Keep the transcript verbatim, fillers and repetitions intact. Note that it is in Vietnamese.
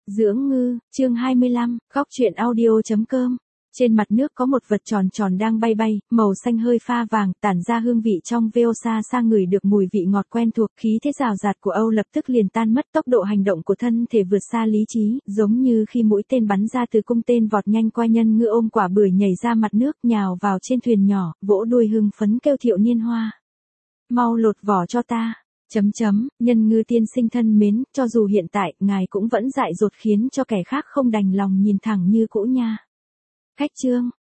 Dưỡng ngư, chương hai mươi lăm, góc truyện audio chấm com. Trên mặt nước có một vật tròn tròn đang bay bay, màu xanh hơi pha vàng, tản ra hương vị trong veo xa xa ngửi được mùi vị ngọt quen thuộc, khí thế rào rạt của Âu lập tức liền tan mất, tốc độ hành động của thân thể vượt xa lý trí, giống như khi mũi tên bắn ra từ cung tên vọt nhanh qua. Nhân ngư ôm quả bưởi nhảy ra mặt nước, nhào vào trên thuyền nhỏ, vỗ đuôi hưng phấn kêu Thiệu Niên Hoa. Mau lột vỏ cho ta. Chấm chấm, nhân ngư tiên sinh thân mến, cho dù hiện tại, ngài cũng vẫn dại dột khiến cho kẻ khác không đành lòng nhìn thẳng như cũ nha. Cách chương,